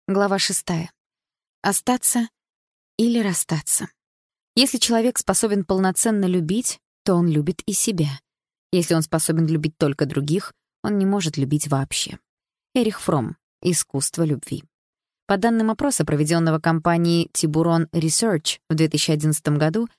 Глава 6. Остаться или расстаться. Если человек способен полноценно любить, то он любит и себя. Если он способен любить только других, он не может любить вообще. Эрих Фромм. Искусство любви. По данным опроса, проведенного компанией Tiburon Research в 2011 году,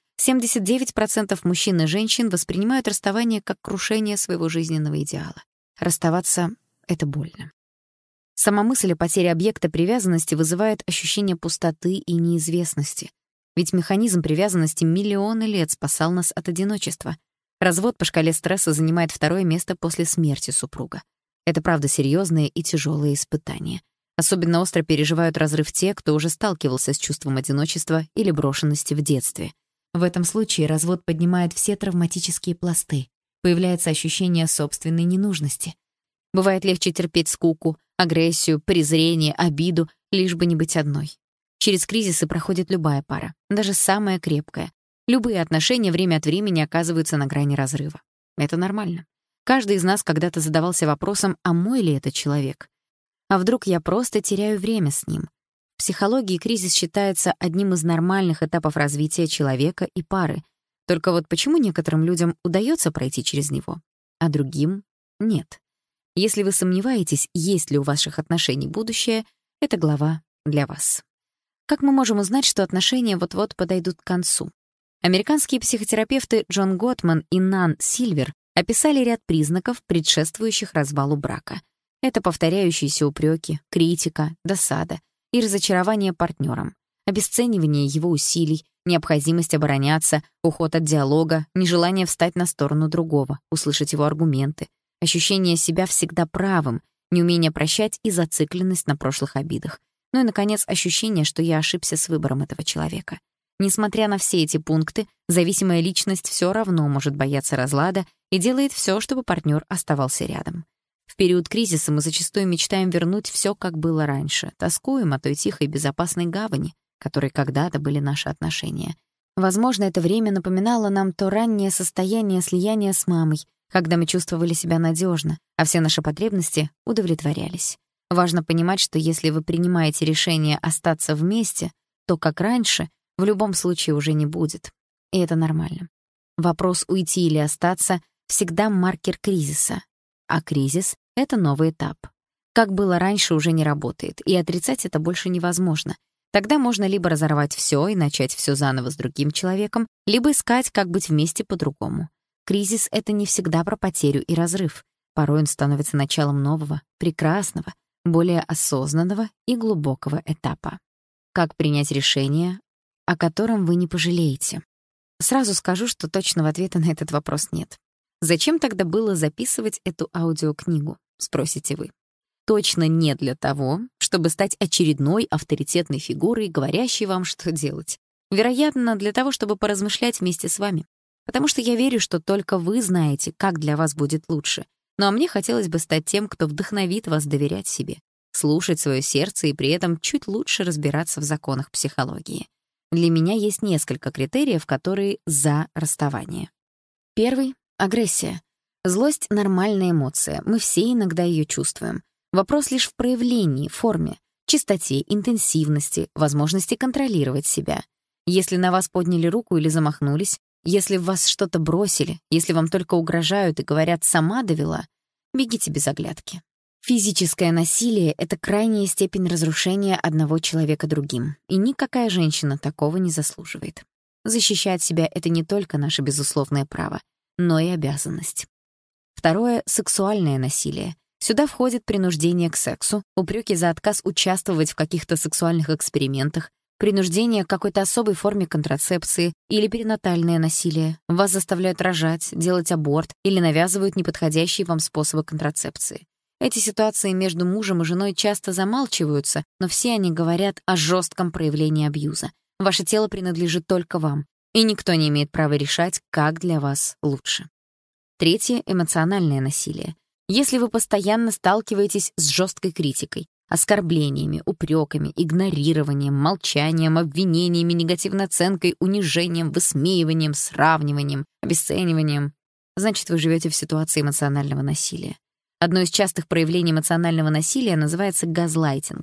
79% мужчин и женщин воспринимают расставание как крушение своего жизненного идеала. Расставаться — это больно. Сама мысль о потере объекта привязанности вызывает ощущение пустоты и неизвестности. Ведь механизм привязанности миллионы лет спасал нас от одиночества. Развод по шкале стресса занимает 2-е место после смерти супруга. Это правда серьезное и тяжелое испытание. Особенно остро переживают разрыв те, кто уже сталкивался с чувством одиночества или брошенности в детстве. В этом случае развод поднимает все травматические пласты. Появляется ощущение собственной ненужности. Бывает легче терпеть скуку, агрессию, презрение, обиду, лишь бы не быть одной. Через кризисы проходит любая пара, даже самая крепкая. Любые отношения время от времени оказываются на грани разрыва. Это нормально. Каждый из нас когда-то задавался вопросом, а мой ли это человек? А вдруг я просто теряю время с ним? В психологии кризис считается одним из нормальных этапов развития человека и пары. Только вот почему некоторым людям удается пройти через него, а другим — нет? Если вы сомневаетесь, есть ли у ваших отношений будущее, эта глава для вас. Как мы можем узнать, что отношения вот-вот подойдут к концу? Американские психотерапевты Джон Готман и Нан Сильвер описали ряд признаков, предшествующих развалу брака. Это повторяющиеся упреки, критика, досада и разочарование партнером, обесценивание его усилий, необходимость обороняться, уход от диалога, нежелание встать на сторону другого, услышать его аргументы, ощущение себя всегда правым, неумение прощать и зацикленность на прошлых обидах. Ну и, наконец, ощущение, что я ошибся с выбором этого человека. Несмотря на все эти пункты, зависимая личность все равно может бояться разлада и делает все, чтобы партнер оставался рядом. В период кризиса мы зачастую мечтаем вернуть все, как было раньше, тоскуем о той тихой безопасной гавани, которой когда-то были наши отношения. Возможно, это время напоминало нам то раннее состояние слияния с мамой, когда мы чувствовали себя надежно, а все наши потребности удовлетворялись. Важно понимать, что если вы принимаете решение остаться вместе, то, как раньше, в любом случае уже не будет. И это нормально. Вопрос уйти или остаться всегда маркер кризиса. А кризис — это новый этап. Как было раньше, уже не работает, и отрицать это больше невозможно. Тогда можно либо разорвать все и начать все заново с другим человеком, либо искать, как быть вместе по-другому. Кризис — это не всегда про потерю и разрыв. Порой он становится началом нового, прекрасного, более осознанного и глубокого этапа. Как принять решение, о котором вы не пожалеете? Сразу скажу, что точного ответа на этот вопрос нет. Зачем тогда было записывать эту аудиокнигу, спросите вы? Точно не для того, чтобы стать очередной авторитетной фигурой, говорящей вам, что делать. Вероятно, для того, чтобы поразмышлять вместе с вами. Потому что я верю, что только вы знаете, как для вас будет лучше. Ну а мне хотелось бы стать тем, кто вдохновит вас доверять себе, слушать свое сердце и при этом чуть лучше разбираться в законах психологии. Для меня есть несколько критериев, которые за расставание. Первый — агрессия. Злость — нормальная эмоция, мы все иногда ее чувствуем. Вопрос лишь в проявлении, форме, частоте, интенсивности, возможности контролировать себя. Если на вас подняли руку или замахнулись, если в вас что-то бросили, если вам только угрожают и говорят «сама довела», бегите без оглядки. Физическое насилие — это крайняя степень разрушения одного человека другим, и никакая женщина такого не заслуживает. Защищать себя — это не только наше безусловное право, но и обязанность. Второе — сексуальное насилие. Сюда входит принуждение к сексу, упреки за отказ участвовать в каких-то сексуальных экспериментах, принуждение к какой-то особой форме контрацепции или перинатальное насилие. Вас заставляют рожать, делать аборт или навязывают неподходящие вам способы контрацепции. Эти ситуации между мужем и женой часто замалчиваются, но все они говорят о жестком проявлении абьюза. Ваше тело принадлежит только вам, и никто не имеет права решать, как для вас лучше. Третье — эмоциональное насилие. Если вы постоянно сталкиваетесь с жесткой критикой, оскорблениями, упреками, игнорированием, молчанием, обвинениями, негативной оценкой, унижением, высмеиванием, сравниванием, обесцениванием, значит, вы живете в ситуации эмоционального насилия. Одно из частых проявлений эмоционального насилия называется газлайтинг.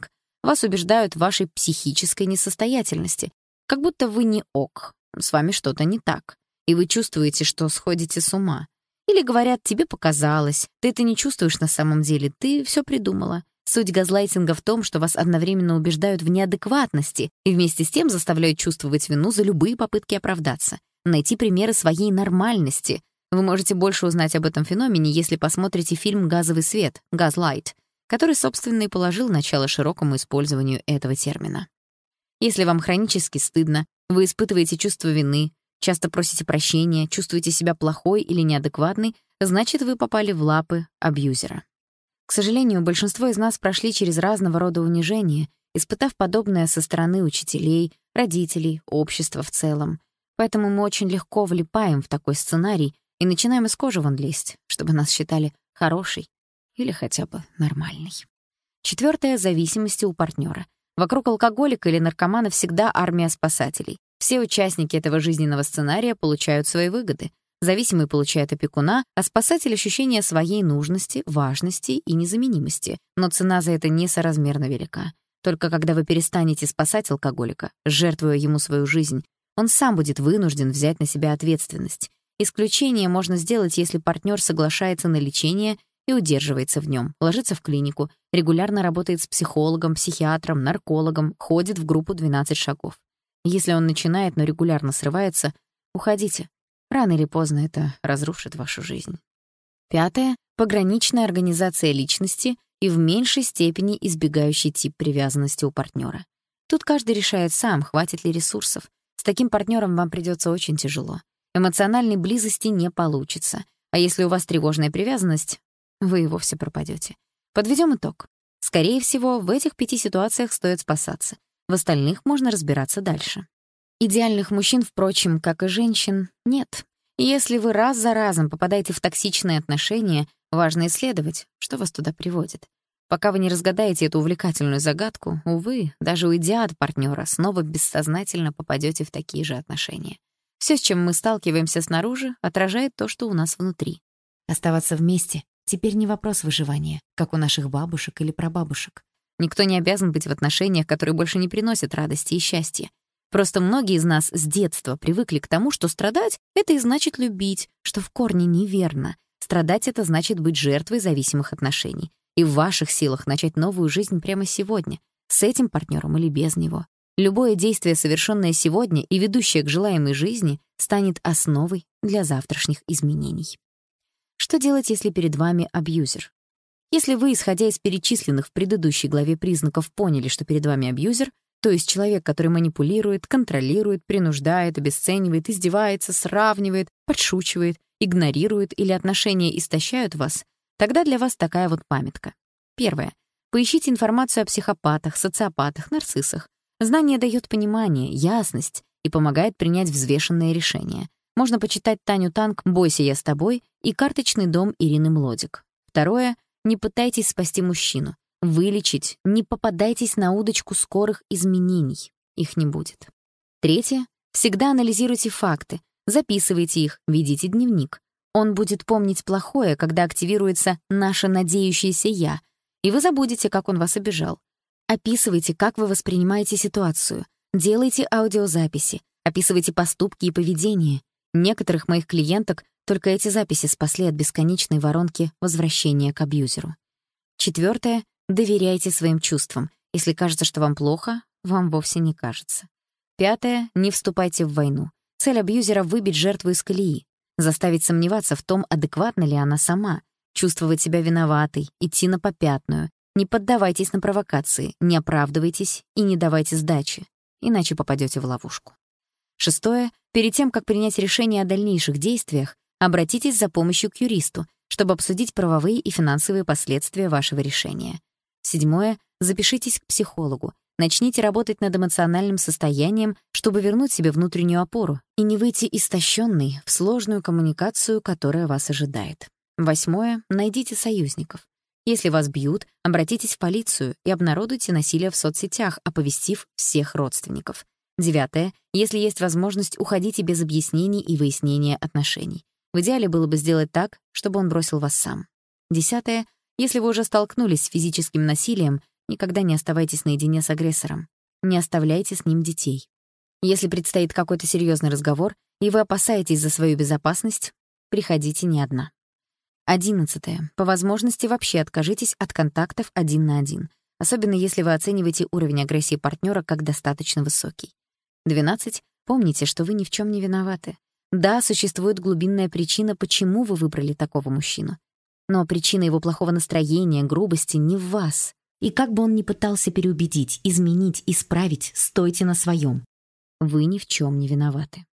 Вас убеждают в вашей психической несостоятельности, как будто вы не ок, с вами что-то не так, и вы чувствуете, что сходите с ума. Или говорят, тебе показалось, ты это не чувствуешь на самом деле, ты все придумала. Суть газлайтинга в том, что вас одновременно убеждают в неадекватности и вместе с тем заставляют чувствовать вину за любые попытки оправдаться, найти примеры своей нормальности. Вы можете больше узнать об этом феномене, если посмотрите фильм «Газовый свет» (Gaslight), который, собственно, и положил начало широкому использованию этого термина. Если вам хронически стыдно, вы испытываете чувство вины, часто просите прощения, чувствуете себя плохой или неадекватной, значит, вы попали в лапы абьюзера. К сожалению, большинство из нас прошли через разного рода унижения, испытав подобное со стороны учителей, родителей, общества в целом. Поэтому мы очень легко влипаем в такой сценарий и начинаем из кожи вон лезть, чтобы нас считали хорошей или хотя бы нормальной. 4. Зависимости у партнера. Вокруг алкоголика или наркомана всегда армия спасателей. Все участники этого жизненного сценария получают свои выгоды. Зависимый получает опекуна, а спасатель — ощущение своей нужности, важности и незаменимости. Но цена за это несоразмерно велика. Только когда вы перестанете спасать алкоголика, жертвуя ему свою жизнь, он сам будет вынужден взять на себя ответственность. Исключение можно сделать, если партнер соглашается на лечение и удерживается в нем, ложится в клинику, регулярно работает с психологом, психиатром, наркологом, ходит в группу 12 шагов. Если он начинает, но регулярно срывается, уходите. Рано или поздно это разрушит вашу жизнь. 5. Пограничная организация личности и в меньшей степени избегающий тип привязанности у партнера. Тут каждый решает сам, хватит ли ресурсов. С таким партнером вам придется очень тяжело. Эмоциональной близости не получится. А если у вас тревожная привязанность, вы и вовсе пропадете. Подведем итог. Скорее всего, в этих 5 ситуациях стоит спасаться. В остальных можно разбираться дальше. Идеальных мужчин, впрочем, как и женщин, нет. И если вы раз за разом попадаете в токсичные отношения, важно исследовать, что вас туда приводит. Пока вы не разгадаете эту увлекательную загадку, увы, даже уйдя от партнера, снова бессознательно попадете в такие же отношения. Все, с чем мы сталкиваемся снаружи, отражает то, что у нас внутри. Оставаться вместе теперь не вопрос выживания, как у наших бабушек или прабабушек. Никто не обязан быть в отношениях, которые больше не приносят радости и счастья. Просто многие из нас с детства привыкли к тому, что страдать — это и значит любить, что в корне неверно. Страдать — это значит быть жертвой зависимых отношений. И в ваших силах начать новую жизнь прямо сегодня, с этим партнером или без него. Любое действие, совершенное сегодня и ведущее к желаемой жизни, станет основой для завтрашних изменений. Что делать, если перед вами абьюзер? Если вы, исходя из перечисленных в предыдущей главе признаков, поняли, что перед вами абьюзер, то есть человек, который манипулирует, контролирует, принуждает, обесценивает, издевается, сравнивает, подшучивает, игнорирует или отношения истощают вас, тогда для вас такая вот памятка. 1. Поищите информацию о психопатах, социопатах, нарциссах. Знание дает понимание, ясность и помогает принять взвешенное решение. Можно почитать Таню Танк «Бойся, я с тобой» и «Карточный дом» Ирины Млодик. 2. Не пытайтесь спасти мужчину. Вылечить, не попадайтесь на удочку скорых изменений. Их не будет. 3. Всегда анализируйте факты, записывайте их, ведите дневник. Он будет помнить плохое, когда активируется наше надеющееся «я», и вы забудете, как он вас обижал. Описывайте, как вы воспринимаете ситуацию. Делайте аудиозаписи, описывайте поступки и поведение. Некоторых моих клиенток только эти записи спасли от бесконечной воронки возвращения к абьюзеру. 4. Доверяйте своим чувствам. Если кажется, что вам плохо, вам вовсе не кажется. 5. Не вступайте в войну. Цель абьюзера — выбить жертву из колеи, заставить сомневаться в том, адекватна ли она сама, чувствовать себя виноватой, идти на попятную. Не поддавайтесь на провокации, не оправдывайтесь и не давайте сдачи, иначе попадете в ловушку. 6. Перед тем, как принять решение о дальнейших действиях, обратитесь за помощью к юристу, чтобы обсудить правовые и финансовые последствия вашего решения. 7. Запишитесь к психологу. Начните работать над эмоциональным состоянием, чтобы вернуть себе внутреннюю опору и не выйти истощенной в сложную коммуникацию, которая вас ожидает. 8. Найдите союзников. Если вас бьют, обратитесь в полицию и обнародуйте насилие в соцсетях, оповестив всех родственников. 9. Если есть возможность, уходите без объяснений и выяснения отношений. В идеале было бы сделать так, чтобы он бросил вас сам. 10. Если вы уже столкнулись с физическим насилием, Никогда не оставайтесь наедине с агрессором. Не оставляйте с ним детей. Если предстоит какой-то серьезный разговор, и вы опасаетесь за свою безопасность, приходите не одна. 11. По возможности вообще откажитесь от контактов один на один, особенно если вы оцениваете уровень агрессии партнера как достаточно высокий. 12. Помните, что вы ни в чем не виноваты. Да, существует глубинная причина, почему вы выбрали такого мужчину. Но причина его плохого настроения, грубости не в вас. И как бы он ни пытался переубедить, изменить, исправить, стойте на своем. Вы ни в чем не виноваты.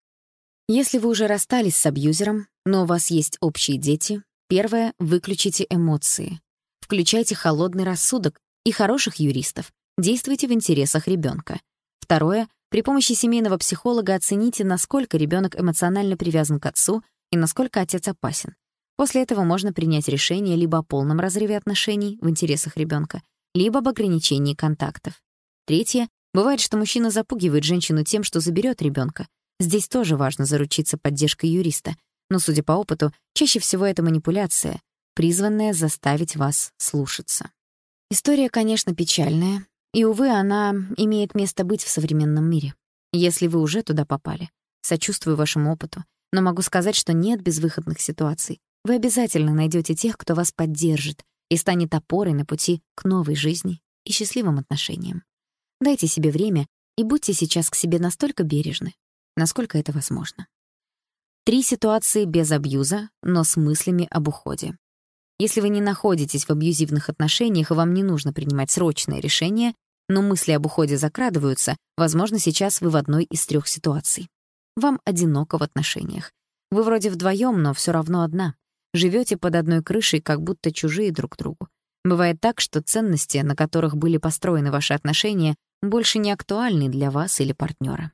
Если вы уже расстались с абьюзером, но у вас есть общие дети, первое — выключите эмоции. Включайте холодный рассудок и хороших юристов. Действуйте в интересах ребенка. Второе — при помощи семейного психолога оцените, насколько ребенок эмоционально привязан к отцу и насколько отец опасен. После этого можно принять решение либо о полном разрыве отношений в интересах ребенка, либо об ограничении контактов. Третье — бывает, что мужчина запугивает женщину тем, что заберет ребенка. Здесь тоже важно заручиться поддержкой юриста, но, судя по опыту, чаще всего это манипуляция, призванная заставить вас слушаться. История, конечно, печальная, и, увы, она имеет место быть в современном мире. Если вы уже туда попали, сочувствую вашему опыту, но могу сказать, что нет безвыходных ситуаций. Вы обязательно найдете тех, кто вас поддержит и станет опорой на пути к новой жизни и счастливым отношениям. Дайте себе время и будьте сейчас к себе настолько бережны, насколько это возможно. 3 ситуации без абьюза, но с мыслями об уходе. Если вы не находитесь в абьюзивных отношениях и вам не нужно принимать срочное решение, но мысли об уходе закрадываются, возможно, сейчас вы в одной из 3 ситуаций. Вам одиноко в отношениях. Вы вроде вдвоем, но все равно одна. Живете под одной крышей, как будто чужие друг другу. Бывает так, что ценности, на которых были построены ваши отношения, больше не актуальны для вас или партнера.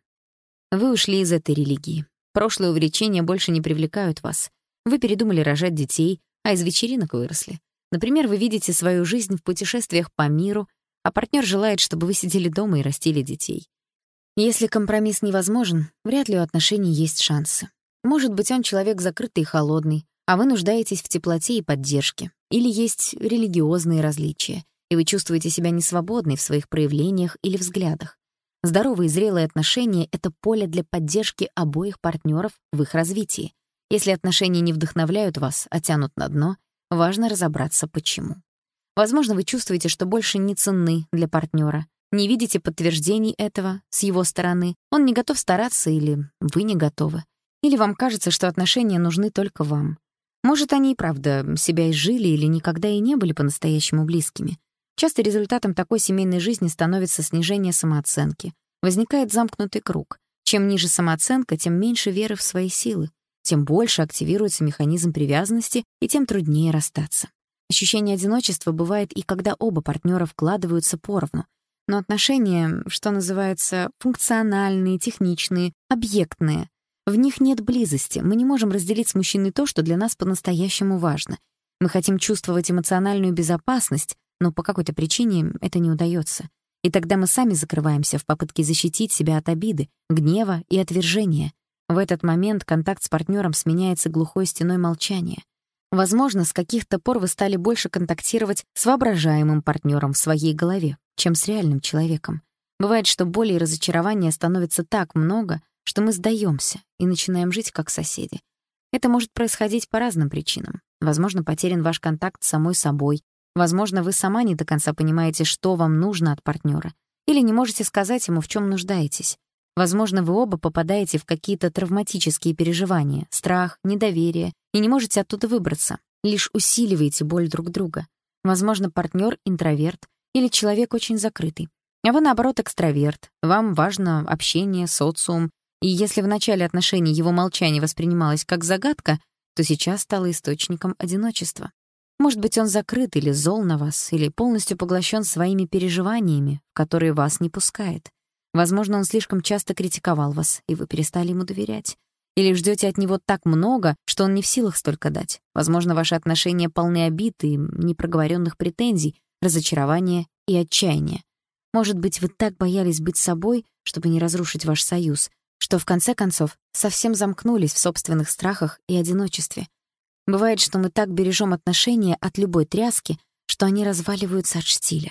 Вы ушли из этой религии. Прошлые увлечения больше не привлекают вас. Вы передумали рожать детей, а из вечеринок выросли. Например, вы видите свою жизнь в путешествиях по миру, а партнер желает, чтобы вы сидели дома и растили детей. Если компромисс невозможен, вряд ли у отношений есть шансы. Может быть, он человек закрытый и холодный, а вы нуждаетесь в теплоте и поддержке. Или есть религиозные различия, и вы чувствуете себя несвободной в своих проявлениях или взглядах. Здоровые и зрелые отношения — это поле для поддержки обоих партнеров в их развитии. Если отношения не вдохновляют вас, а тянут на дно, важно разобраться, почему. Возможно, вы чувствуете, что больше не ценны для партнера, не видите подтверждений этого с его стороны, он не готов стараться или вы не готовы. Или вам кажется, что отношения нужны только вам. Может, они и правда себя изжили или никогда и не были по-настоящему близкими. Часто результатом такой семейной жизни становится снижение самооценки. Возникает замкнутый круг. Чем ниже самооценка, тем меньше веры в свои силы, тем больше активируется механизм привязанности и тем труднее расстаться. Ощущение одиночества бывает и когда оба партнера вкладываются поровну. Но отношения, что называется, функциональные, техничные, объектные. В них нет близости, мы не можем разделить с мужчиной то, что для нас по-настоящему важно. Мы хотим чувствовать эмоциональную безопасность, но по какой-то причине это не удается. И тогда мы сами закрываемся в попытке защитить себя от обиды, гнева и отвержения. В этот момент контакт с партнером сменяется глухой стеной молчания. Возможно, с каких-то пор вы стали больше контактировать с воображаемым партнером в своей голове, чем с реальным человеком. Бывает, что боли и разочарования становится так много, что мы сдаемся и начинаем жить как соседи. Это может происходить по разным причинам. Возможно, потерян ваш контакт с самой собой. Возможно, вы сама не до конца понимаете, что вам нужно от партнера, или не можете сказать ему, в чем нуждаетесь. Возможно, вы оба попадаете в какие-то травматические переживания, страх, недоверие, и не можете оттуда выбраться, лишь усиливаете боль друг друга. Возможно, партнер интроверт или человек очень закрытый, а вы, наоборот, экстраверт. Вам важно общение, социум, и если в начале отношений его молчание воспринималось как загадка, то сейчас стало источником одиночества. Может быть, он закрыт или зол на вас, или полностью поглощен своими переживаниями, в которые вас не пускает. Возможно, он слишком часто критиковал вас, и вы перестали ему доверять. Или ждете от него так много, что он не в силах столько дать. Возможно, ваши отношения полны обид и непроговоренных претензий, разочарования и отчаяния. Может быть, вы так боялись быть собой, чтобы не разрушить ваш союз, что в конце концов совсем замкнулись в собственных страхах и одиночестве. Бывает, что мы так бережем отношения от любой тряски, что они разваливаются от штиля.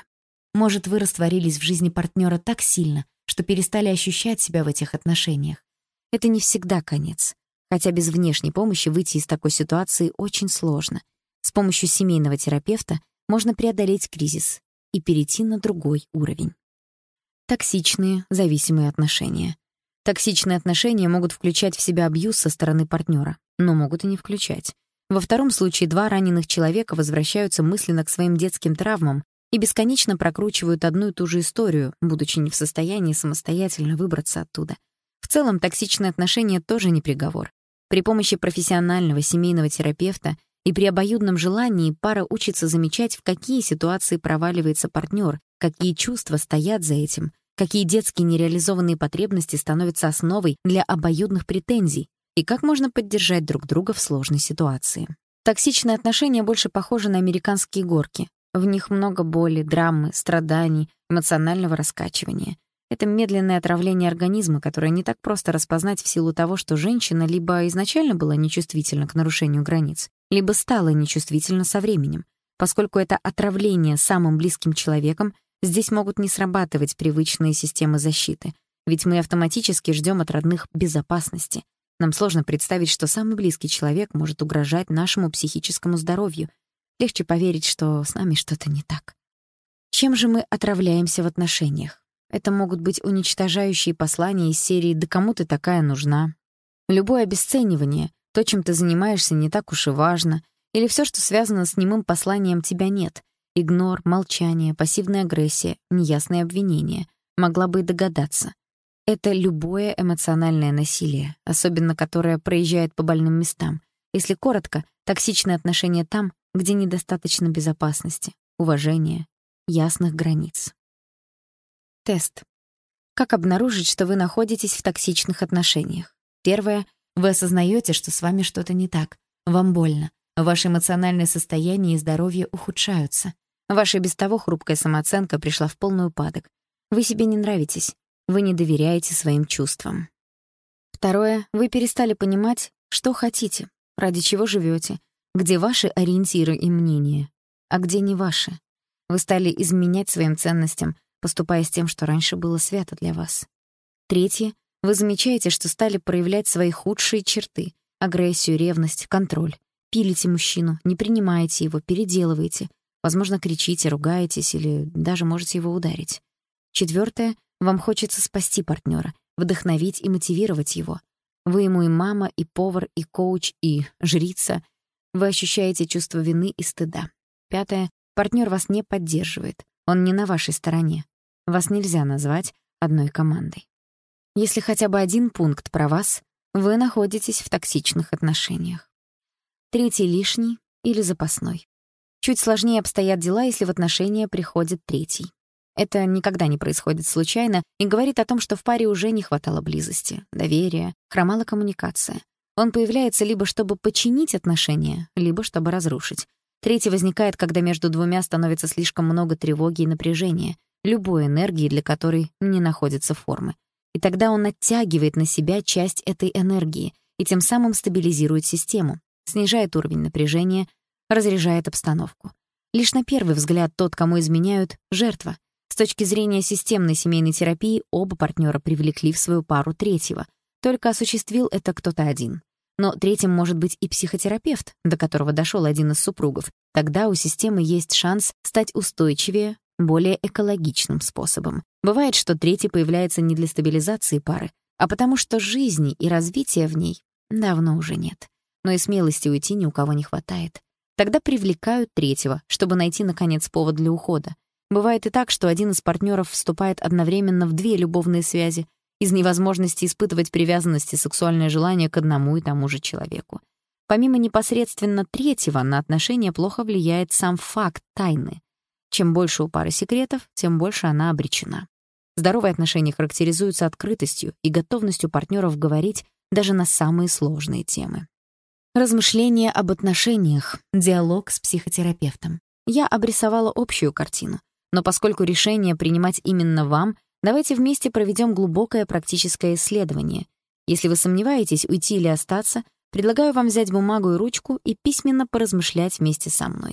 Может, вы растворились в жизни партнера так сильно, что перестали ощущать себя в этих отношениях. Это не всегда конец. Хотя без внешней помощи выйти из такой ситуации очень сложно. С помощью семейного терапевта можно преодолеть кризис и перейти на другой уровень. Токсичные, зависимые отношения. Токсичные отношения могут включать в себя абьюз со стороны партнера, но могут и не включать. Во втором случае два раненых человека возвращаются мысленно к своим детским травмам и бесконечно прокручивают одну и ту же историю, будучи не в состоянии самостоятельно выбраться оттуда. В целом, токсичные отношения тоже не приговор. При помощи профессионального семейного терапевта и при обоюдном желании пара учится замечать, в какие ситуации проваливается партнер, какие чувства стоят за этим, какие детские нереализованные потребности становятся основой для обоюдных претензий и как можно поддержать друг друга в сложной ситуации. Токсичные отношения больше похожи на американские горки. В них много боли, драмы, страданий, эмоционального раскачивания. Это медленное отравление организма, которое не так просто распознать в силу того, что женщина либо изначально была нечувствительна к нарушению границ, либо стала нечувствительна со временем. Поскольку это отравление самым близким человеком, здесь могут не срабатывать привычные системы защиты, ведь мы автоматически ждем от родных безопасности. Нам сложно представить, что самый близкий человек может угрожать нашему психическому здоровью. Легче поверить, что с нами что-то не так. Чем же мы отравляемся в отношениях? Это могут быть уничтожающие послания из серии «Да кому ты такая нужна?», любое обесценивание, то, чем ты занимаешься, не так уж и важно, или все, что связано с немым посланием «тебя нет», игнор, молчание, пассивная агрессия, неясные обвинения. Могла бы и догадаться. Это любое эмоциональное насилие, особенно которое проезжает по больным местам. Если коротко, токсичные отношения там, где недостаточно безопасности, уважения, ясных границ. Тест. Как обнаружить, что вы находитесь в токсичных отношениях? Первое. Вы осознаете, что с вами что-то не так. Вам больно. Ваше эмоциональное состояние и здоровье ухудшаются. Ваша без того хрупкая самооценка пришла в полный упадок. Вы себе не нравитесь. Вы не доверяете своим чувствам. Второе. Вы перестали понимать, что хотите, ради чего живете, где ваши ориентиры и мнения, а где не ваши. Вы стали изменять своим ценностям, поступая с тем, что раньше было свято для вас. Третье. Вы замечаете, что стали проявлять свои худшие черты — агрессию, ревность, контроль. Пилите мужчину, не принимаете его, переделываете. Возможно, кричите, ругаетесь или даже можете его ударить. Четвертое. Вам хочется спасти партнера, вдохновить и мотивировать его. Вы ему и мама, и повар, и коуч, и жрица. Вы ощущаете чувство вины и стыда. Пятое. Партнер вас не поддерживает. Он не на вашей стороне. Вас нельзя назвать одной командой. Если хотя бы один пункт про вас, вы находитесь в токсичных отношениях. Третий лишний или запасной. Чуть сложнее обстоят дела, если в отношения приходит третий. Это никогда не происходит случайно и говорит о том, что в паре уже не хватало близости, доверия, хромала коммуникация. Он появляется либо чтобы починить отношения, либо чтобы разрушить. Третий возникает, когда между двумя становится слишком много тревоги и напряжения, любой энергии, для которой не находится формы. И тогда он оттягивает на себя часть этой энергии и тем самым стабилизирует систему, снижает уровень напряжения, разряжает обстановку. Лишь на первый взгляд тот, кому изменяют, — жертва. С точки зрения системной семейной терапии оба партнера привлекли в свою пару третьего. Только осуществил это кто-то один. Но третьим может быть и психотерапевт, до которого дошел один из супругов. Тогда у системы есть шанс стать устойчивее, более экологичным способом. Бывает, что третий появляется не для стабилизации пары, а потому что жизни и развития в ней давно уже нет. Но и смелости уйти ни у кого не хватает. Тогда привлекают третьего, чтобы найти, наконец, повод для ухода. Бывает и так, что один из партнеров вступает одновременно в две любовные связи из невозможности испытывать привязанность и сексуальное желание к одному и тому же человеку. Помимо непосредственно третьего, на отношения плохо влияет сам факт тайны. Чем больше у пары секретов, тем больше она обречена. Здоровые отношения характеризуются открытостью и готовностью партнеров говорить даже на самые сложные темы. Размышления об отношениях, диалог с психотерапевтом. Я обрисовала общую картину. Но поскольку решение принимать именно вам, давайте вместе проведем глубокое практическое исследование. Если вы сомневаетесь, уйти или остаться, предлагаю вам взять бумагу и ручку и письменно поразмышлять вместе со мной.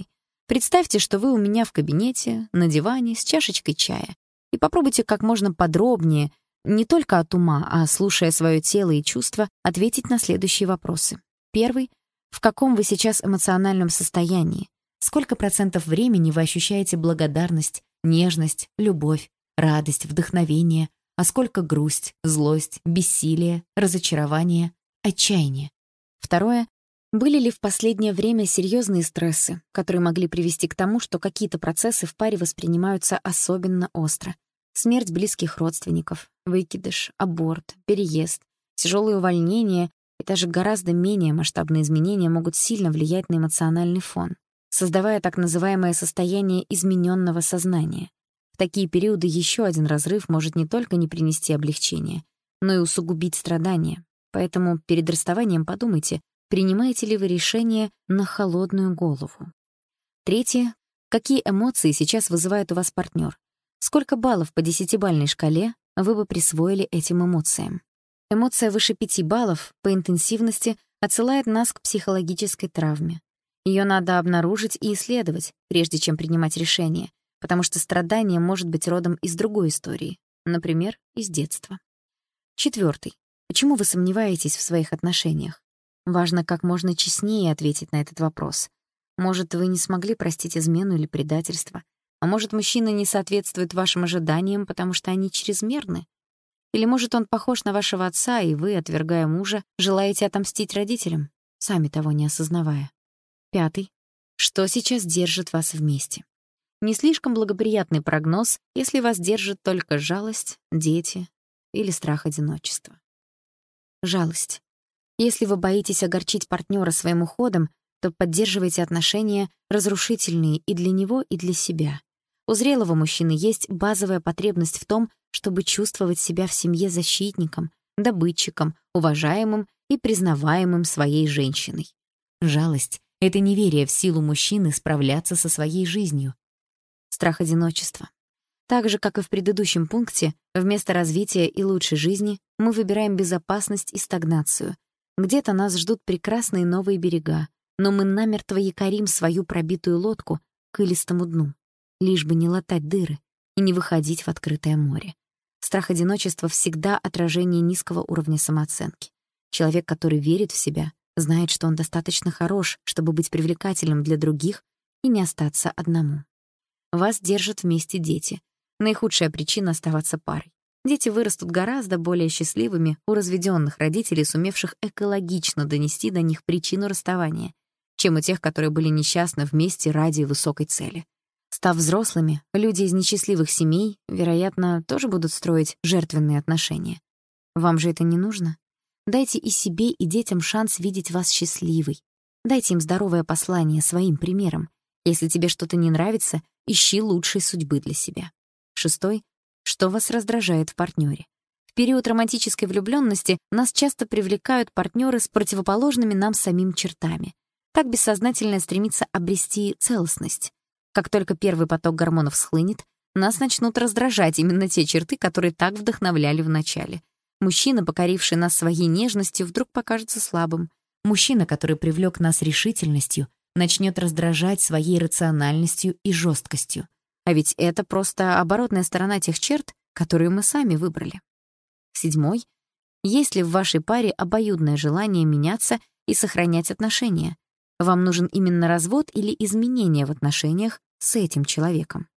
Представьте, что вы у меня в кабинете, на диване, с чашечкой чая. И попробуйте как можно подробнее, не только от ума, а слушая свое тело и чувства, ответить на следующие вопросы. Первый. В каком вы сейчас эмоциональном состоянии? Сколько процентов времени вы ощущаете благодарность, нежность, любовь, радость, вдохновение, а сколько грусть, злость, бессилие, разочарование, отчаяние? Второе. Были ли в последнее время серьезные стрессы, которые могли привести к тому, что какие-то процессы в паре воспринимаются особенно остро? Смерть близких родственников, выкидыш, аборт, переезд, тяжелые увольнения и даже гораздо менее масштабные изменения могут сильно влиять на эмоциональный фон, создавая так называемое состояние измененного сознания. В такие периоды еще один разрыв может не только не принести облегчения, но и усугубить страдания. Поэтому перед расставанием подумайте, принимаете ли вы решение на холодную голову. Третье. Какие эмоции сейчас вызывает у вас партнер? Сколько баллов по 10-бальной шкале вы бы присвоили этим эмоциям? Эмоция выше 5 баллов по интенсивности отсылает нас к психологической травме. Ее надо обнаружить и исследовать, прежде чем принимать решение, потому что страдание может быть родом из другой истории, например, из детства. Четвертый. Почему вы сомневаетесь в своих отношениях? Важно как можно честнее ответить на этот вопрос. Может, вы не смогли простить измену или предательство, а может, мужчина не соответствует вашим ожиданиям, потому что они чрезмерны? Или, может, он похож на вашего отца, и вы, отвергая мужа, желаете отомстить родителям, сами того не осознавая? Пятый. Что сейчас держит вас вместе? Не слишком благоприятный прогноз, если вас держит только жалость, дети или страх одиночества. Жалость. Если вы боитесь огорчить партнера своим уходом, то поддерживайте отношения разрушительные и для него, и для себя. У зрелого мужчины есть базовая потребность в том, чтобы чувствовать себя в семье защитником, добытчиком, уважаемым и признаваемым своей женщиной. Жалость — это неверие в силу мужчины справляться со своей жизнью. Страх одиночества. Так же, как и в предыдущем пункте, вместо развития и лучшей жизни мы выбираем безопасность и стагнацию. Где-то нас ждут прекрасные новые берега, но мы намертво якорим свою пробитую лодку к илистому дну, лишь бы не латать дыры и не выходить в открытое море. Страх одиночества всегда отражение низкого уровня самооценки. Человек, который верит в себя, знает, что он достаточно хорош, чтобы быть привлекательным для других и не остаться одному. Вас держат вместе дети. Наихудшая причина оставаться парой. Дети вырастут гораздо более счастливыми у разведённых родителей, сумевших экологично донести до них причину расставания, чем у тех, которые были несчастны вместе ради высокой цели. Став взрослыми, люди из несчастливых семей, вероятно, тоже будут строить жертвенные отношения. Вам же это не нужно? Дайте и себе, и детям шанс видеть вас счастливой. Дайте им здоровое послание своим примером. Если тебе что-то не нравится, ищи лучшей судьбы для себя. Шестой. Что вас раздражает в партнере? В период романтической влюблённости нас часто привлекают партнеры с противоположными нам самим чертами. Так бессознательно стремится обрести целостность. Как только первый поток гормонов схлынет, нас начнут раздражать именно те черты, которые так вдохновляли в начале. Мужчина, покоривший нас своей нежностью, вдруг покажется слабым. Мужчина, который привлек нас решительностью, начнет раздражать своей рациональностью и жесткостью. А ведь это просто оборотная сторона тех черт, которые мы сами выбрали. Седьмой. Есть ли в вашей паре обоюдное желание меняться и сохранять отношения? Вам нужен именно развод или изменения в отношениях с этим человеком?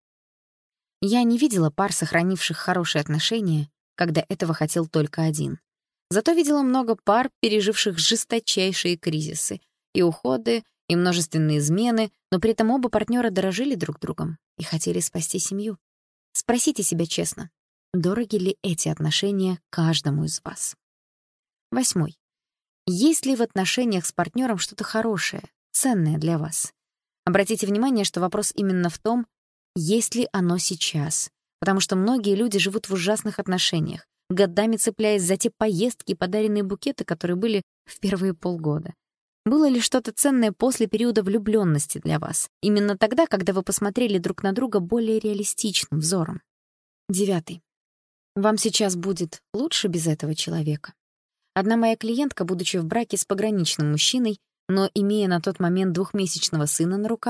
Я не видела пар, сохранивших хорошие отношения, когда этого хотел только один. Зато видела много пар, переживших жесточайшие кризисы, и уходы, и множественные измены, но при этом оба партнера дорожили друг другом и хотели спасти семью. Спросите себя честно, дороги ли эти отношения каждому из вас? Восьмой. Есть ли в отношениях с партнером что-то хорошее, ценное для вас? Обратите внимание, что вопрос именно в том, есть ли оно сейчас, потому что многие люди живут в ужасных отношениях, годами цепляясь за те поездки и подаренные букеты, которые были в первые полгода. Было ли что-то ценное после периода влюблённости для вас? Именно тогда, когда вы посмотрели друг на друга более реалистичным взором. Девятый. Вам сейчас будет лучше без этого человека? Одна моя клиентка, будучи в браке с пограничным мужчиной, но имея на тот момент 2-месячного сына на руках,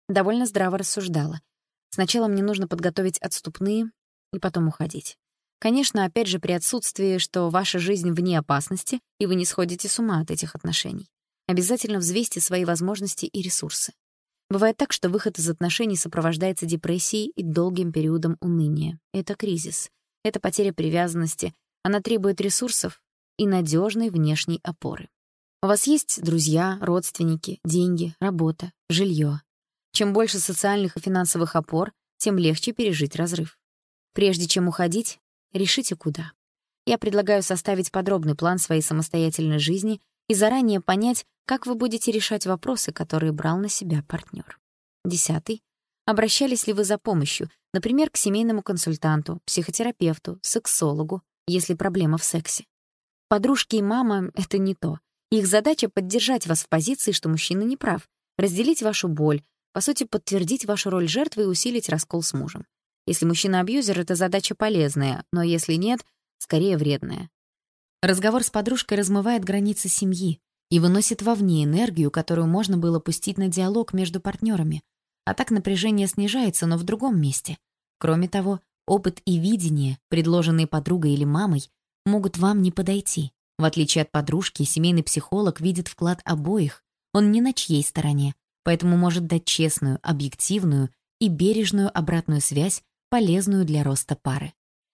Довольно здраво рассуждала. Сначала мне нужно подготовить отступные и потом уходить. Конечно, опять же, при отсутствии, что ваша жизнь вне опасности, и вы не сходите с ума от этих отношений. Обязательно взвесьте свои возможности и ресурсы. Бывает так, что выход из отношений сопровождается депрессией и долгим периодом уныния. Это кризис. Это потеря привязанности. Она требует ресурсов и надежной внешней опоры. У вас есть друзья, родственники, деньги, работа, жилье. Чем больше социальных и финансовых опор, тем легче пережить разрыв. Прежде чем уходить, решите куда. Я предлагаю составить подробный план своей самостоятельной жизни и заранее понять, как вы будете решать вопросы, которые брал на себя партнер. 10. Обращались ли вы за помощью, например, к семейному консультанту, психотерапевту, сексологу, если проблема в сексе? Подружки и мама — это не то. Их задача — поддержать вас в позиции, что мужчина не прав, разделить вашу боль, по сути, подтвердить вашу роль жертвы и усилить раскол с мужем. Если мужчина-абьюзер — это задача полезная, но если нет, скорее вредная. Разговор с подружкой размывает границы семьи и выносит вовне энергию, которую можно было пустить на диалог между партнерами. А так напряжение снижается, но в другом месте. Кроме того, опыт и видение, предложенные подругой или мамой, могут вам не подойти. В отличие от подружки, семейный психолог видит вклад обоих. Он не на чьей стороне, поэтому может дать честную, объективную и бережную обратную связь, полезную для роста пары.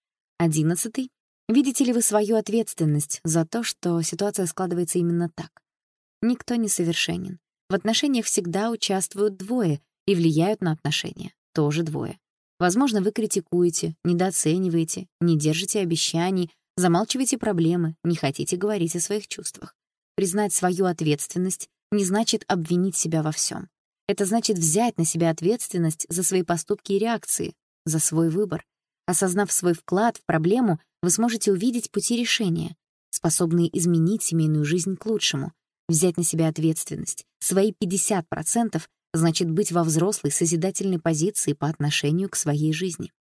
11. Видите ли вы свою ответственность за то, что ситуация складывается именно так? Никто не совершенен. В отношениях всегда участвуют двое и влияют на отношения. Тоже двое. Возможно, вы критикуете, недооцениваете, не держите обещаний, замалчиваете проблемы, не хотите говорить о своих чувствах. Признать свою ответственность не значит обвинить себя во всем. Это значит взять на себя ответственность за свои поступки и реакции, за свой выбор. Осознав свой вклад в проблему, вы сможете увидеть пути решения, способные изменить семейную жизнь к лучшему. Взять на себя ответственность, свои 50%, значит быть во взрослой созидательной позиции по отношению к своей жизни.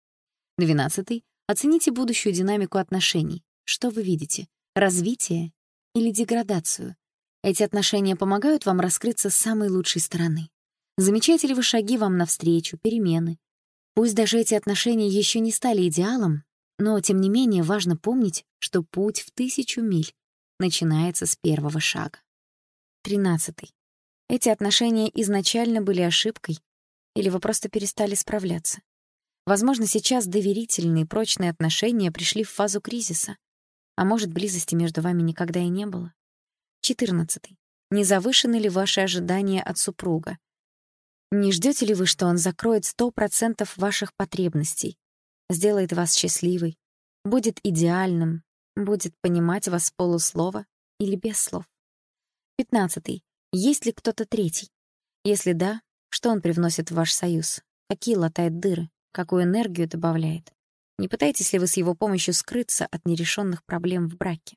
12. Оцените будущую динамику отношений. Что вы видите? Развитие или деградацию? Эти отношения помогают вам раскрыться с самой лучшей стороны. Замечаете ли вы шаги вам навстречу, перемены? Пусть даже эти отношения еще не стали идеалом, но, тем не менее, важно помнить, что путь в 1000 миль начинается с первого шага. 13. Эти отношения изначально были ошибкой, или вы просто перестали справляться? Возможно, сейчас доверительные, прочные отношения пришли в фазу кризиса, а может, близости между вами никогда и не было. 14. Не завышены ли ваши ожидания от супруга? Не ждете ли вы, что он закроет 100% ваших потребностей, сделает вас счастливой, будет идеальным, будет понимать вас с полуслова или без слов? 15. Есть ли кто-то третий? Если да, что он привносит в ваш союз? Какие латает дыры? Какую энергию добавляет? Не пытаетесь ли вы с его помощью скрыться от нерешенных проблем в браке?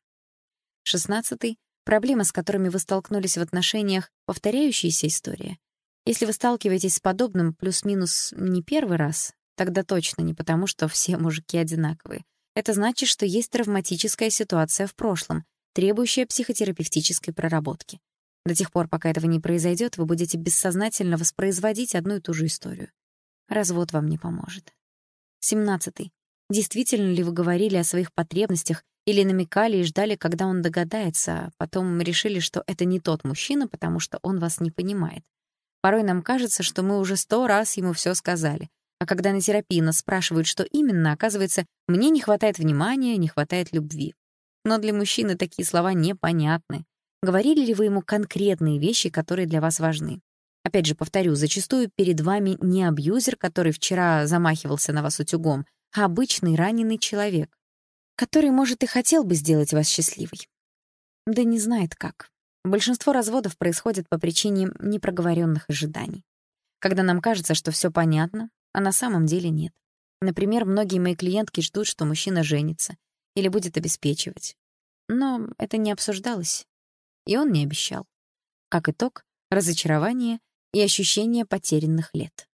16. Проблемы, с которыми вы столкнулись в отношениях, повторяющаяся история. Если вы сталкиваетесь с подобным плюс-минус не первый раз, тогда точно не потому, что все мужики одинаковые. Это значит, что есть травматическая ситуация в прошлом, требующая психотерапевтической проработки. До тех пор, пока этого не произойдет, вы будете бессознательно воспроизводить одну и ту же историю. Развод вам не поможет. 17. Действительно ли вы говорили о своих потребностях или намекали и ждали, когда он догадается, а потом решили, что это не тот мужчина, потому что он вас не понимает? Порой нам кажется, что мы уже 100 раз ему все сказали, а когда на терапии нас спрашивают, что именно, оказывается, мне не хватает внимания, не хватает любви. Но для мужчины такие слова непонятны. Говорили ли вы ему конкретные вещи, которые для вас важны? Опять же, повторю, зачастую перед вами не абьюзер, который вчера замахивался на вас утюгом, а обычный раненый человек, который, может, и хотел бы сделать вас счастливой. Да не знает как. Большинство разводов происходит по причине непроговоренных ожиданий. Когда нам кажется, что все понятно, а на самом деле нет. Например, многие мои клиентки ждут, что мужчина женится или будет обеспечивать. Но это не обсуждалось, и он не обещал. Как итог, разочарование и ощущение потерянных лет.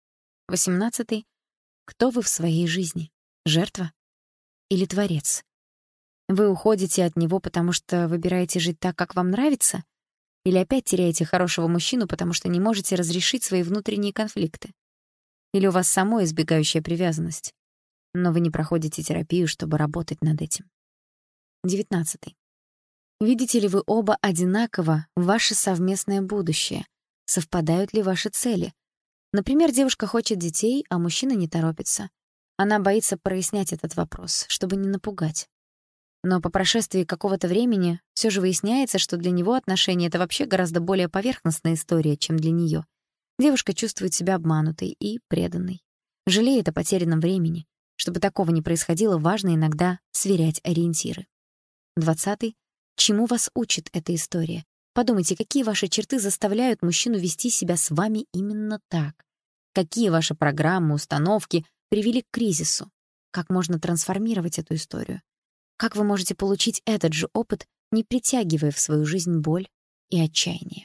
18. Кто вы в своей жизни? Жертва или творец? Вы уходите от него, потому что выбираете жить так, как вам нравится? Или опять теряете хорошего мужчину, потому что не можете разрешить свои внутренние конфликты? Или у вас самой избегающая привязанность, но вы не проходите терапию, чтобы работать над этим? 19. Видите ли вы оба одинаково ваше совместное будущее? Совпадают ли ваши цели? Например, девушка хочет детей, а мужчина не торопится. Она боится прояснять этот вопрос, чтобы не напугать. Но по прошествии какого-то времени все же выясняется, что для него отношения — это вообще гораздо более поверхностная история, чем для неё. Девушка чувствует себя обманутой и преданной. Жалеет о потерянном времени. Чтобы такого не происходило, важно иногда сверять ориентиры. 20. Чему вас учит эта история? Подумайте, какие ваши черты заставляют мужчину вести себя с вами именно так? Какие ваши программы, установки привели к кризису? Как можно трансформировать эту историю? Как вы можете получить этот же опыт, не притягивая в свою жизнь боль и отчаяние?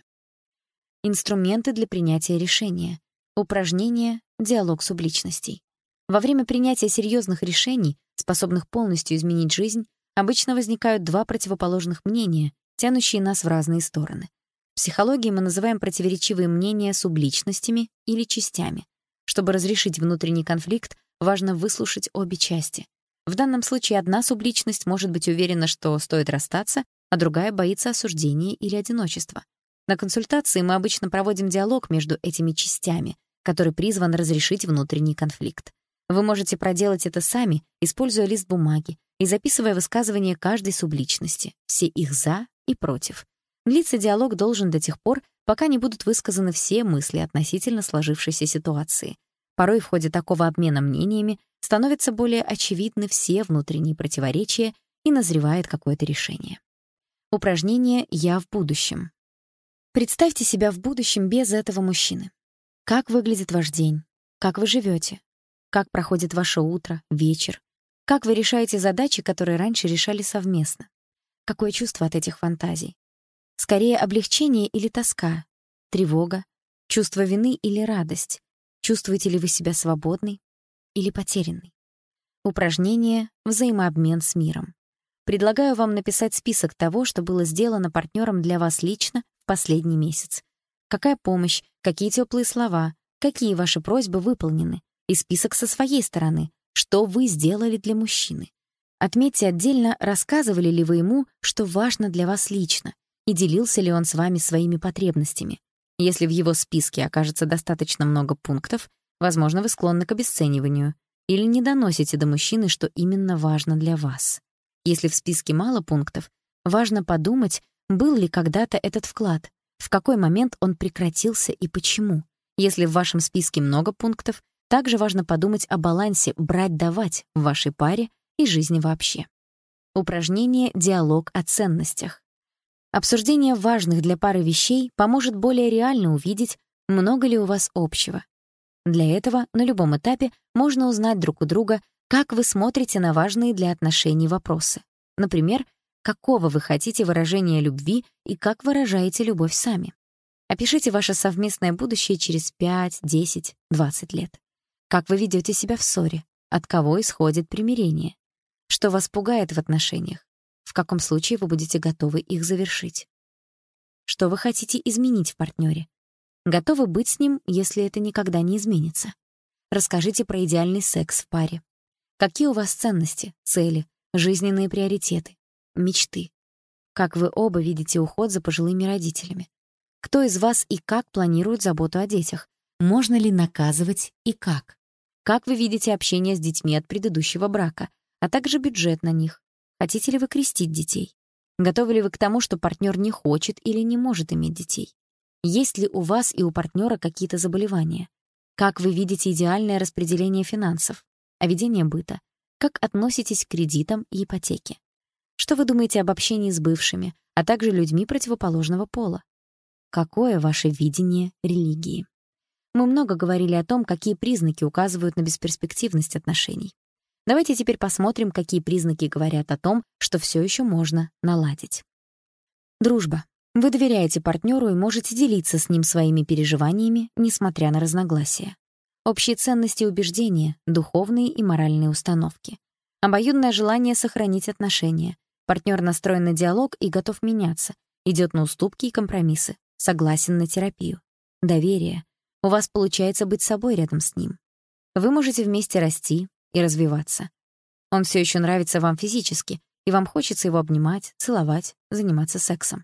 Инструменты для принятия решения. Упражнения, диалог субличностей. Во время принятия серьезных решений, способных полностью изменить жизнь, обычно возникают два противоположных мнения, тянущие нас в разные стороны. В психологии мы называем противоречивые мнения субличностями или частями. Чтобы разрешить внутренний конфликт, важно выслушать обе части. В данном случае одна субличность может быть уверена, что стоит расстаться, а другая боится осуждения или одиночества. На консультации мы обычно проводим диалог между этими частями, который призван разрешить внутренний конфликт. Вы можете проделать это сами, используя лист бумаги и записывая высказывания каждой субличности, все их «за» и «против». Длиться диалог должен до тех пор, пока не будут высказаны все мысли относительно сложившейся ситуации. Порой в ходе такого обмена мнениями становятся более очевидны все внутренние противоречия и назревает какое-то решение. Упражнение «Я в будущем». Представьте себя в будущем без этого мужчины. Как выглядит ваш день? Как вы живете? Как проходит ваше утро, вечер? Как вы решаете задачи, которые раньше решали совместно? Какое чувство от этих фантазий? Скорее облегчение или тоска? Тревога? Чувство вины или радость? Чувствуете ли вы себя свободной или потерянной? Упражнение «Взаимообмен с миром». Предлагаю вам написать список того, что было сделано партнером для вас лично в последний месяц. Какая помощь, какие теплые слова, какие ваши просьбы выполнены, и список со своей стороны, что вы сделали для мужчины. Отметьте отдельно, рассказывали ли вы ему, что важно для вас лично, и делился ли он с вами своими потребностями. Если в его списке окажется достаточно много пунктов, возможно, вы склонны к обесцениванию или не доносите до мужчины, что именно важно для вас. Если в списке мало пунктов, важно подумать, был ли когда-то этот вклад, в какой момент он прекратился и почему. Если в вашем списке много пунктов, также важно подумать о балансе брать-давать в вашей паре и жизни вообще. Упражнение «Диалог о ценностях». Обсуждение важных для пары вещей поможет более реально увидеть, много ли у вас общего. Для этого на любом этапе можно узнать друг у друга, как вы смотрите на важные для отношений вопросы. Например, какого вы хотите выражения любви и как выражаете любовь сами. Опишите ваше совместное будущее через 5, 10, 20 лет. Как вы ведете себя в ссоре? От кого исходит примирение? Что вас пугает в отношениях? В каком случае вы будете готовы их завершить? Что вы хотите изменить в партнере? Готовы быть с ним, если это никогда не изменится? Расскажите про идеальный секс в паре. Какие у вас ценности, цели, жизненные приоритеты, мечты? Как вы оба видите уход за пожилыми родителями? Кто из вас и как планирует заботу о детях? Можно ли наказывать и как? Как вы видите общение с детьми от предыдущего брака, а также бюджет на них? Хотите ли вы крестить детей? Готовы ли вы к тому, что партнер не хочет или не может иметь детей? Есть ли у вас и у партнера какие-то заболевания? Как вы видите идеальное распределение финансов, а ведение быта? Как относитесь к кредитам и ипотеке? Что вы думаете об общении с бывшими, а также людьми противоположного пола? Какое ваше видение религии? Мы много говорили о том, какие признаки указывают на бесперспективность отношений. Давайте теперь посмотрим, какие признаки говорят о том, что все еще можно наладить. Дружба. Вы доверяете партнеру и можете делиться с ним своими переживаниями, несмотря на разногласия. Общие ценности и убеждения, духовные и моральные установки. Обоюдное желание сохранить отношения. Партнер настроен на диалог и готов меняться. идет на уступки и компромиссы, согласен на терапию. Доверие. У вас получается быть собой рядом с ним. Вы можете вместе расти и развиваться. Он все еще нравится вам физически, и вам хочется его обнимать, целовать, заниматься сексом.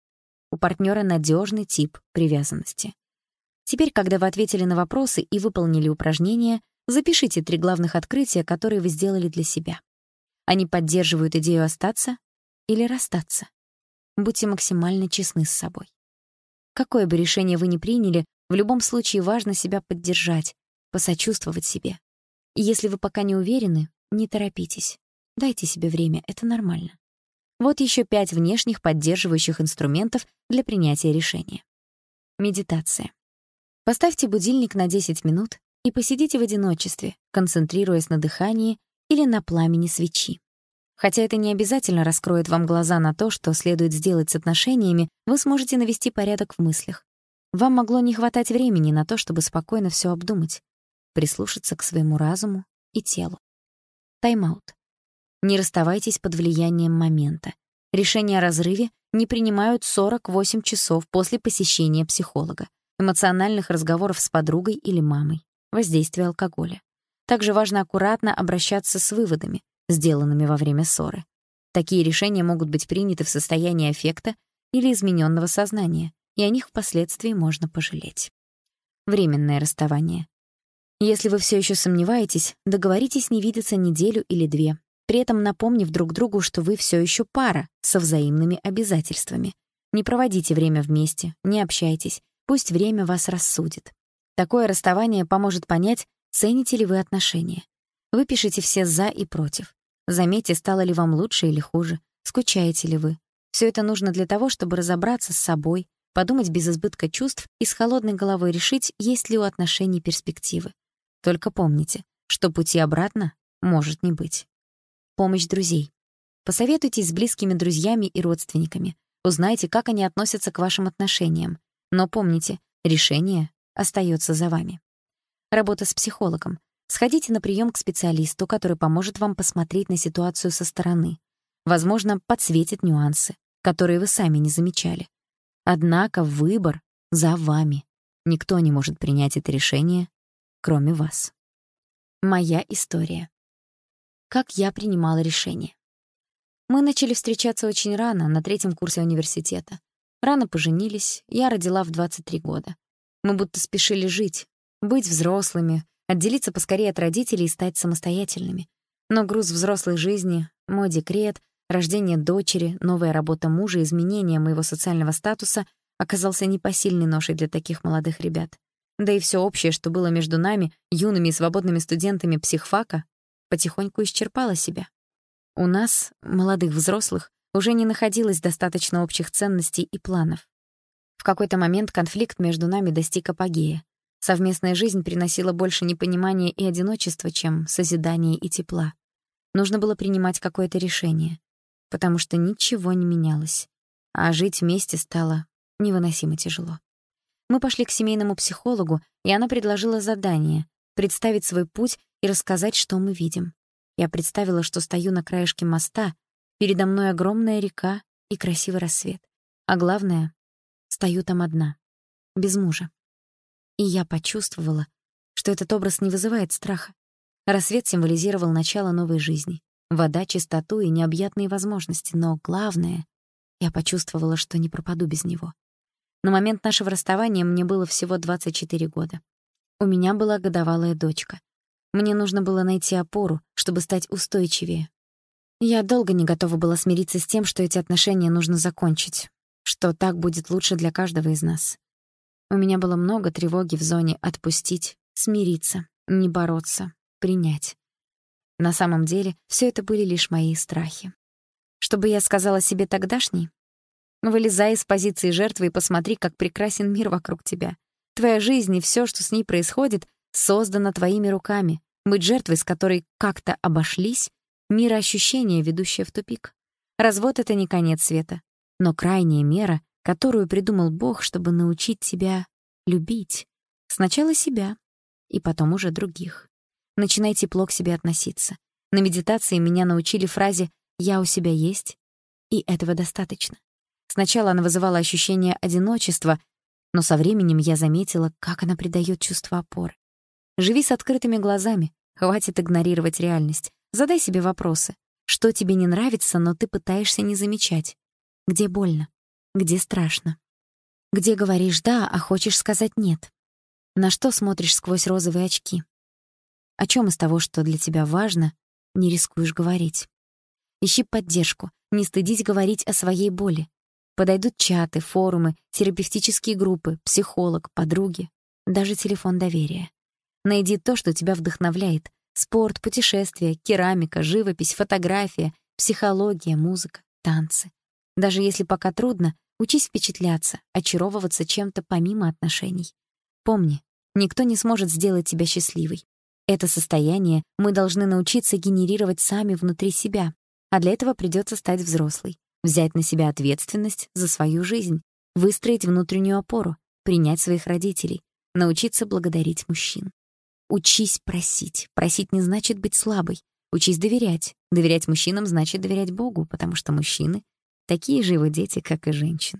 У партнера надежный тип привязанности. Теперь, когда вы ответили на вопросы и выполнили упражнения, запишите 3 главных открытия, которые вы сделали для себя. Они поддерживают идею остаться или расстаться. Будьте максимально честны с собой. Какое бы решение вы ни приняли, в любом случае важно себя поддержать, посочувствовать себе. И если вы пока не уверены, не торопитесь. Дайте себе время, это нормально. Вот еще 5 внешних поддерживающих инструментов для принятия решения. Медитация. Поставьте будильник на 10 минут и посидите в одиночестве, концентрируясь на дыхании или на пламени свечи. Хотя это не обязательно раскроет вам глаза на то, что следует сделать с отношениями, вы сможете навести порядок в мыслях. Вам могло не хватать времени на то, чтобы спокойно все обдумать, прислушаться к своему разуму и телу. Тайм-аут. Не расставайтесь под влиянием момента. Решения о разрыве не принимают 48 часов после посещения психолога, эмоциональных разговоров с подругой или мамой, воздействия алкоголя. Также важно аккуратно обращаться с выводами, сделанными во время ссоры. Такие решения могут быть приняты в состоянии аффекта или измененного сознания, и о них впоследствии можно пожалеть. Временное расставание. Если вы все еще сомневаетесь, договоритесь не видеться неделю или 2, при этом напомнив друг другу, что вы все еще пара со взаимными обязательствами. Не проводите время вместе, не общайтесь, пусть время вас рассудит. Такое расставание поможет понять, цените ли вы отношения. Выпишите все «за» и «против». Заметьте, стало ли вам лучше или хуже, скучаете ли вы. Все это нужно для того, чтобы разобраться с собой, подумать без избытка чувств и с холодной головой решить, есть ли у отношений перспективы. Только помните, что пути обратно может не быть. Помощь друзей. Посоветуйтесь с близкими друзьями и родственниками. Узнайте, как они относятся к вашим отношениям. Но помните, решение остается за вами. Работа с психологом. Сходите на прием к специалисту, который поможет вам посмотреть на ситуацию со стороны. Возможно, подсветит нюансы, которые вы сами не замечали. Однако выбор за вами. Никто не может принять это решение, кроме вас. Моя история. Как я принимала решение. Мы начали встречаться очень рано, на 3-м курсе университета. Рано поженились, я родила в 23 года. Мы будто спешили жить, быть взрослыми, отделиться поскорее от родителей и стать самостоятельными. Но груз взрослой жизни, мой декрет, рождение дочери, новая работа мужа, изменение моего социального статуса оказался непосильной ношей для таких молодых ребят. Да и все общее, что было между нами, юными и свободными студентами психфака, потихоньку исчерпало себя. У нас, молодых взрослых, уже не находилось достаточно общих ценностей и планов. В какой-то момент конфликт между нами достиг апогея. Совместная жизнь приносила больше непонимания и одиночества, чем созидания и тепла. Нужно было принимать какое-то решение, потому что ничего не менялось, а жить вместе стало невыносимо тяжело. Мы пошли к семейному психологу, и она предложила задание — представить свой путь и рассказать, что мы видим. Я представила, что стою на краешке моста, передо мной огромная река и красивый рассвет. А главное, стою там одна, без мужа. И я почувствовала, что этот образ не вызывает страха. Рассвет символизировал начало новой жизни, вода — чистоту и необъятные возможности, но главное, я почувствовала, что не пропаду без него. На момент нашего расставания мне было всего 24 года. У меня была годовалая дочка. Мне нужно было найти опору, чтобы стать устойчивее. Я долго не готова была смириться с тем, что эти отношения нужно закончить, что так будет лучше для каждого из нас. У меня было много тревоги в зоне «отпустить», «смириться», «не бороться», «принять». На самом деле, все это были лишь мои страхи. Что бы я сказала себе тогдашней? Вылезай из позиции жертвы и посмотри, как прекрасен мир вокруг тебя. Твоя жизнь и все, что с ней происходит, создано твоими руками. Быть жертвой, с которой как-то обошлись — мироощущение, ведущее в тупик. Развод — это не конец света, но крайняя мера, которую придумал Бог, чтобы научить тебя любить. Сначала себя, и потом уже других. Начинай тепло к себе относиться. На медитации меня научили фразе «я у себя есть», и этого достаточно. Сначала она вызывала ощущение одиночества, но со временем я заметила, как она придает чувство опоры. Живи с открытыми глазами, хватит игнорировать реальность. Задай себе вопросы. Что тебе не нравится, но ты пытаешься не замечать? Где больно? Где страшно? Где говоришь «да», а хочешь сказать «нет»? На что смотришь сквозь розовые очки? О чем из того, что для тебя важно, не рискуешь говорить? Ищи поддержку, не стыдись говорить о своей боли. Подойдут чаты, форумы, терапевтические группы, психолог, подруги, даже телефон доверия. Найди то, что тебя вдохновляет. Спорт, путешествия, керамика, живопись, фотография, психология, музыка, танцы. Даже если пока трудно, учись впечатляться, очаровываться чем-то помимо отношений. Помни, никто не сможет сделать тебя счастливой. Это состояние мы должны научиться генерировать сами внутри себя, а для этого придется стать взрослой, взять на себя ответственность за свою жизнь, выстроить внутреннюю опору, принять своих родителей, научиться благодарить мужчин. Учись просить. Просить не значит быть слабой. Учись доверять. Доверять мужчинам значит доверять Богу, потому что мужчины — такие же его дети, как и женщины.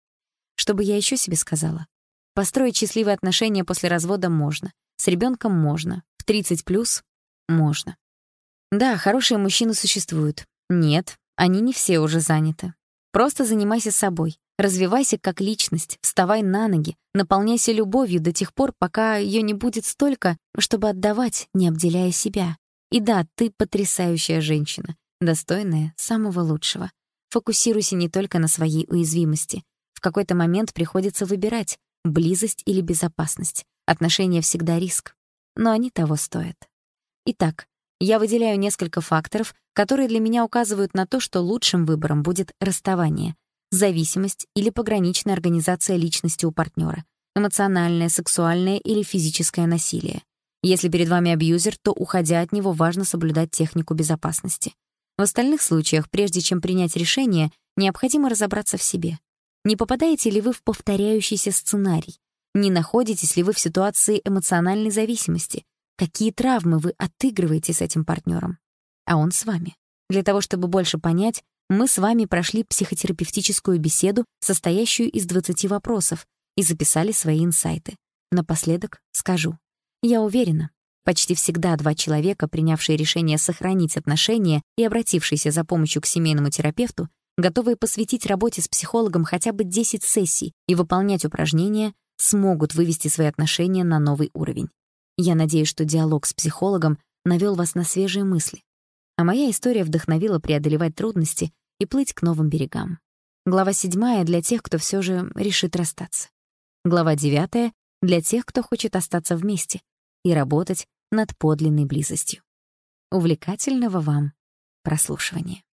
Что бы я еще себе сказала? Построить счастливые отношения после развода можно. С ребенком можно. В 30+ можно. Да, хорошие мужчины существуют. Нет, они не все уже заняты. Просто занимайся собой. Развивайся как личность, вставай на ноги, наполняйся любовью до тех пор, пока ее не будет столько, чтобы отдавать, не обделяя себя. И да, ты потрясающая женщина, достойная самого лучшего. Фокусируйся не только на своей уязвимости. В какой-то момент приходится выбирать — близость или безопасность. Отношения всегда риск, но они того стоят. Итак, я выделяю несколько факторов, которые для меня указывают на то, что лучшим выбором будет расставание, зависимость или пограничная организация личности у партнера, эмоциональное, сексуальное или физическое насилие. Если перед вами абьюзер, то, уходя от него, важно соблюдать технику безопасности. В остальных случаях, прежде чем принять решение, необходимо разобраться в себе. Не попадаете ли вы в повторяющийся сценарий? Не находитесь ли вы в ситуации эмоциональной зависимости? Какие травмы вы отыгрываете с этим партнером? А он с вами. Для того, чтобы больше понять, мы с вами прошли психотерапевтическую беседу, состоящую из 20 вопросов, и записали свои инсайты. Напоследок скажу. Я уверена, почти всегда два человека, принявшие решение сохранить отношения и обратившиеся за помощью к семейному терапевту, готовые посвятить работе с психологом хотя бы 10 сессий и выполнять упражнения, смогут вывести свои отношения на новый уровень. Я надеюсь, что диалог с психологом навёл вас на свежие мысли, а моя история вдохновила преодолевать трудности и плыть к новым берегам. Глава 7 для тех, кто всё же решит расстаться. Глава 9 для тех, кто хочет остаться вместе и работать над подлинной близостью. Увлекательного вам прослушивания.